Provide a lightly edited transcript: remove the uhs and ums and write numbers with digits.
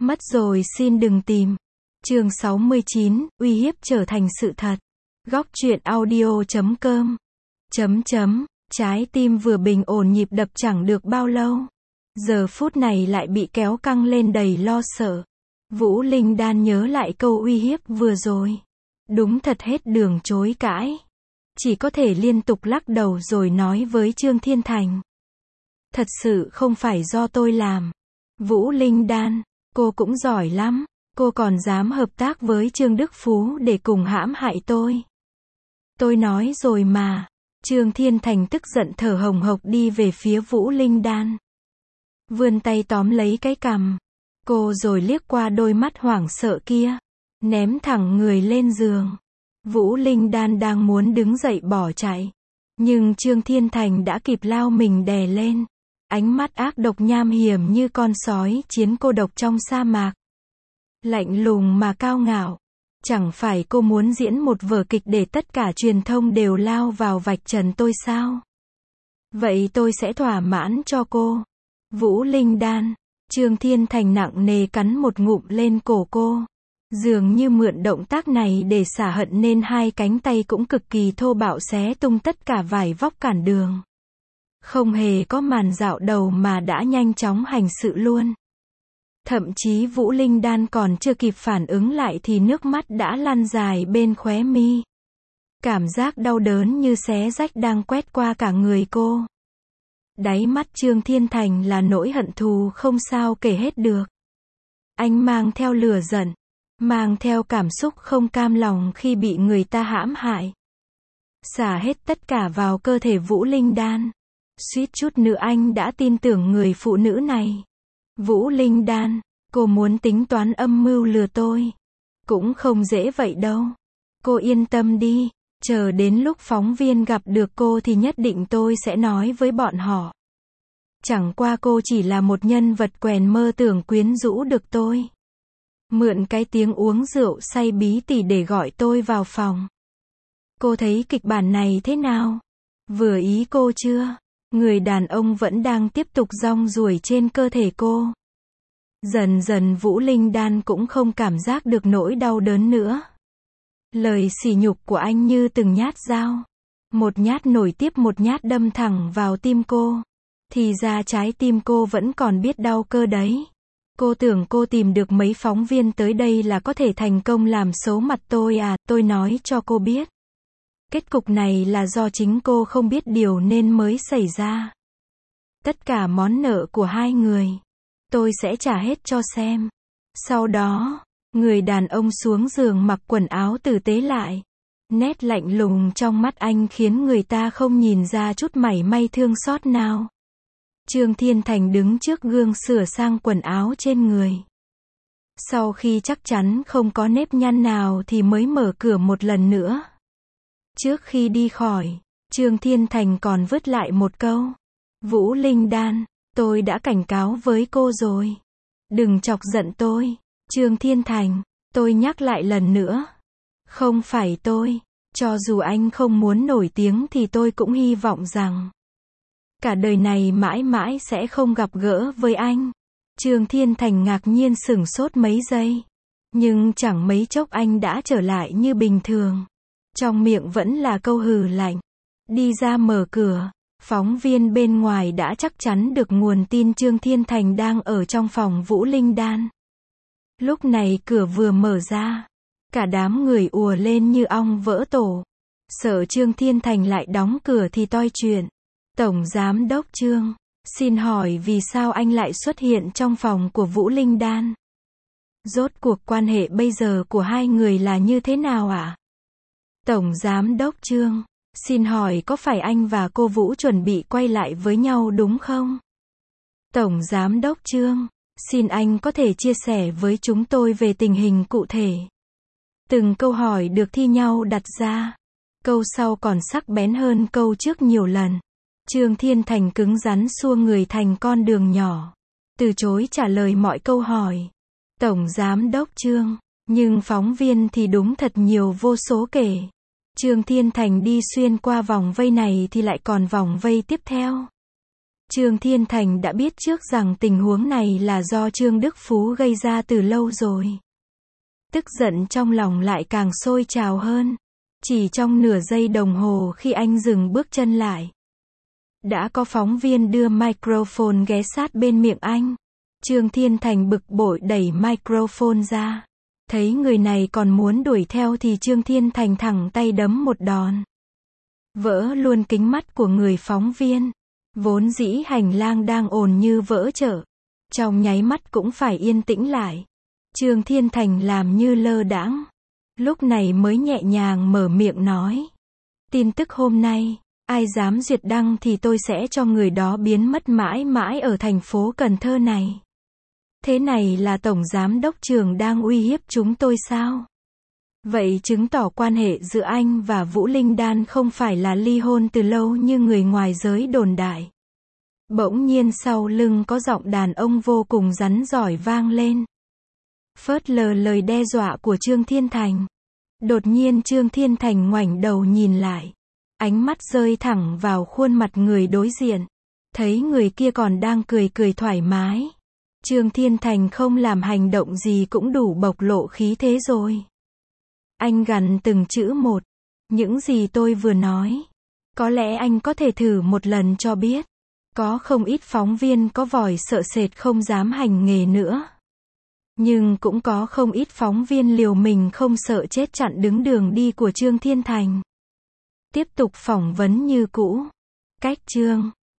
Mất rồi xin đừng tìm. Chương 69, uy hiếp trở thành sự thật. Góc truyện audio.com. Trái tim vừa bình ổn nhịp đập chẳng được bao lâu. Giờ phút này lại bị kéo căng lên đầy lo sợ. Vũ Linh Đan nhớ lại câu uy hiếp vừa rồi. Đúng thật hết đường chối cãi. Chỉ có thể liên tục lắc đầu rồi nói với Trương Thiên Thành. Thật sự không phải do tôi làm. Vũ Linh Đan, cô cũng giỏi lắm. Cô còn dám hợp tác với Trương Đức Phú để cùng hãm hại tôi. Tôi nói rồi mà. Trương Thiên Thành tức giận thở hồng hộc đi về phía Vũ Linh Đan. Vươn tay tóm lấy cái cằm cô rồi liếc qua đôi mắt hoảng sợ kia. Ném thẳng người lên giường. Vũ Linh Đan đang muốn đứng dậy bỏ chạy. Nhưng Trương Thiên Thành đã kịp lao mình đè lên. Ánh mắt ác độc nham hiểm như con sói chiến cô độc trong sa mạc. Lạnh lùng mà cao ngạo. Chẳng phải cô muốn diễn một vở kịch để tất cả truyền thông đều lao vào vạch trần tôi sao? Vậy tôi sẽ thỏa mãn cho cô. Vũ Linh Đan. Trương Thiên Thành nặng nề cắn một ngụm lên cổ cô. Dường như mượn động tác này để xả hận nên hai cánh tay cũng cực kỳ thô bạo xé tung tất cả vải vóc cản đường. Không hề có màn dạo đầu mà đã nhanh chóng hành sự luôn. Thậm chí Vũ Linh Đan còn chưa kịp phản ứng lại thì nước mắt đã lăn dài bên khóe mi. Cảm giác đau đớn như xé rách đang quét qua cả người cô. Đáy mắt Trương Thiên Thành là nỗi hận thù không sao kể hết được. Anh mang theo lửa giận, mang theo cảm xúc không cam lòng khi bị người ta hãm hại. Xả hết tất cả vào cơ thể Vũ Linh Đan. Suýt chút nữa anh đã tin tưởng người phụ nữ này. Vũ Linh Đan, cô muốn tính toán âm mưu lừa tôi. Cũng không dễ vậy đâu. Cô yên tâm đi, chờ đến lúc phóng viên gặp được cô thì nhất định tôi sẽ nói với bọn họ. Chẳng qua cô chỉ là một nhân vật quèn mơ tưởng quyến rũ được tôi. Mượn cái tiếng uống rượu say bí tỉ để gọi tôi vào phòng. Cô thấy kịch bản này thế nào? Vừa ý cô chưa? Người đàn ông vẫn đang tiếp tục rong ruổi trên cơ thể cô. Dần dần Vũ Linh Đan cũng không cảm giác được nỗi đau đớn nữa. Lời sỉ nhục của anh như từng nhát dao. Một nhát nổi tiếp một nhát đâm thẳng vào tim cô. Thì ra trái tim cô vẫn còn biết đau cơ đấy. Cô tưởng cô tìm được mấy phóng viên tới đây là có thể thành công làm xấu mặt tôi à, tôi nói cho cô biết. Kết cục này là do chính cô không biết điều nên mới xảy ra. Tất cả món nợ của hai người, tôi sẽ trả hết cho xem. Sau đó, người đàn ông xuống giường mặc quần áo tử tế lại. Nét lạnh lùng trong mắt anh khiến người ta không nhìn ra chút mảy may thương xót nào. Trương Thiên Thành đứng trước gương sửa sang quần áo trên người. Sau khi chắc chắn không có nếp nhăn nào thì mới mở cửa một lần nữa. Trước khi đi khỏi, Trương Thiên Thành còn vứt lại một câu. Vũ Linh Đan, tôi đã cảnh cáo với cô rồi. Đừng chọc giận tôi. Trương Thiên Thành, tôi nhắc lại lần nữa. Không phải tôi. Cho dù anh không muốn nổi tiếng thì tôi cũng hy vọng rằng cả đời này mãi mãi sẽ không gặp gỡ với anh. Trương Thiên Thành ngạc nhiên sửng sốt mấy giây. Nhưng chẳng mấy chốc anh đã trở lại như bình thường. Trong miệng vẫn là câu hừ lạnh. Đi ra mở cửa. Phóng viên bên ngoài đã chắc chắn được nguồn tin Trương Thiên Thành đang ở trong phòng Vũ Linh Đan. Lúc này cửa vừa mở ra. Cả đám người ùa lên như ong vỡ tổ. Sợ Trương Thiên Thành lại đóng cửa thì toi chuyện. Tổng Giám đốc Trương, xin hỏi vì sao anh lại xuất hiện trong phòng của Vũ Linh Đan? Rốt cuộc quan hệ bây giờ của hai người là như thế nào ạ? Tổng Giám đốc Trương, xin hỏi có phải anh và cô Vũ chuẩn bị quay lại với nhau đúng không? Tổng Giám đốc Trương, xin anh có thể chia sẻ với chúng tôi về tình hình cụ thể. Từng câu hỏi được thi nhau đặt ra. Câu sau còn sắc bén hơn câu trước nhiều lần. Trương Thiên Thành cứng rắn xua người thành con đường nhỏ. Từ chối trả lời mọi câu hỏi. Tổng Giám đốc Trương. Nhưng phóng viên thì đúng thật nhiều vô số kể. Trương Thiên Thành đi xuyên qua vòng vây này thì lại còn vòng vây tiếp theo. Trương Thiên Thành đã biết trước rằng tình huống này là do Trương Đức Phú gây ra từ lâu rồi. Tức giận trong lòng lại càng sôi trào hơn. Chỉ trong nửa giây đồng hồ khi anh dừng bước chân lại, đã có phóng viên đưa microphone ghé sát bên miệng anh. Trương Thiên Thành bực bội đẩy microphone ra. Thấy người này còn muốn đuổi theo thì Trương Thiên Thành thẳng tay đấm một đòn. Vỡ luôn kính mắt của người phóng viên. Vốn dĩ hành lang đang ồn như vỡ chợ, trong nháy mắt cũng phải yên tĩnh lại. Trương Thiên Thành làm như lơ đãng. Lúc này mới nhẹ nhàng mở miệng nói. Tin tức hôm nay, ai dám duyệt đăng thì tôi sẽ cho người đó biến mất mãi mãi ở thành phố Cần Thơ này. Thế này là Tổng Giám đốc Trường đang uy hiếp chúng tôi sao? Vậy chứng tỏ quan hệ giữa anh và Vũ Linh Đan không phải là ly hôn từ lâu như người ngoài giới đồn đại. Bỗng nhiên sau lưng có giọng đàn ông vô cùng rắn giỏi vang lên. Phớt lờ lời đe dọa của Trương Thiên Thành. Đột nhiên Trương Thiên Thành ngoảnh đầu nhìn lại. Ánh mắt rơi thẳng vào khuôn mặt người đối diện. Thấy người kia còn đang cười cười thoải mái. Trương Thiên Thành không làm hành động gì cũng đủ bộc lộ khí thế rồi. Anh gằn từng chữ một. Những gì tôi vừa nói, có lẽ anh có thể thử một lần cho biết. Có không ít phóng viên có vòi sợ sệt không dám hành nghề nữa. Nhưng cũng có không ít phóng viên liều mình không sợ chết chặn đứng đường đi của Trương Thiên Thành. Tiếp tục phỏng vấn như cũ. Cách Trương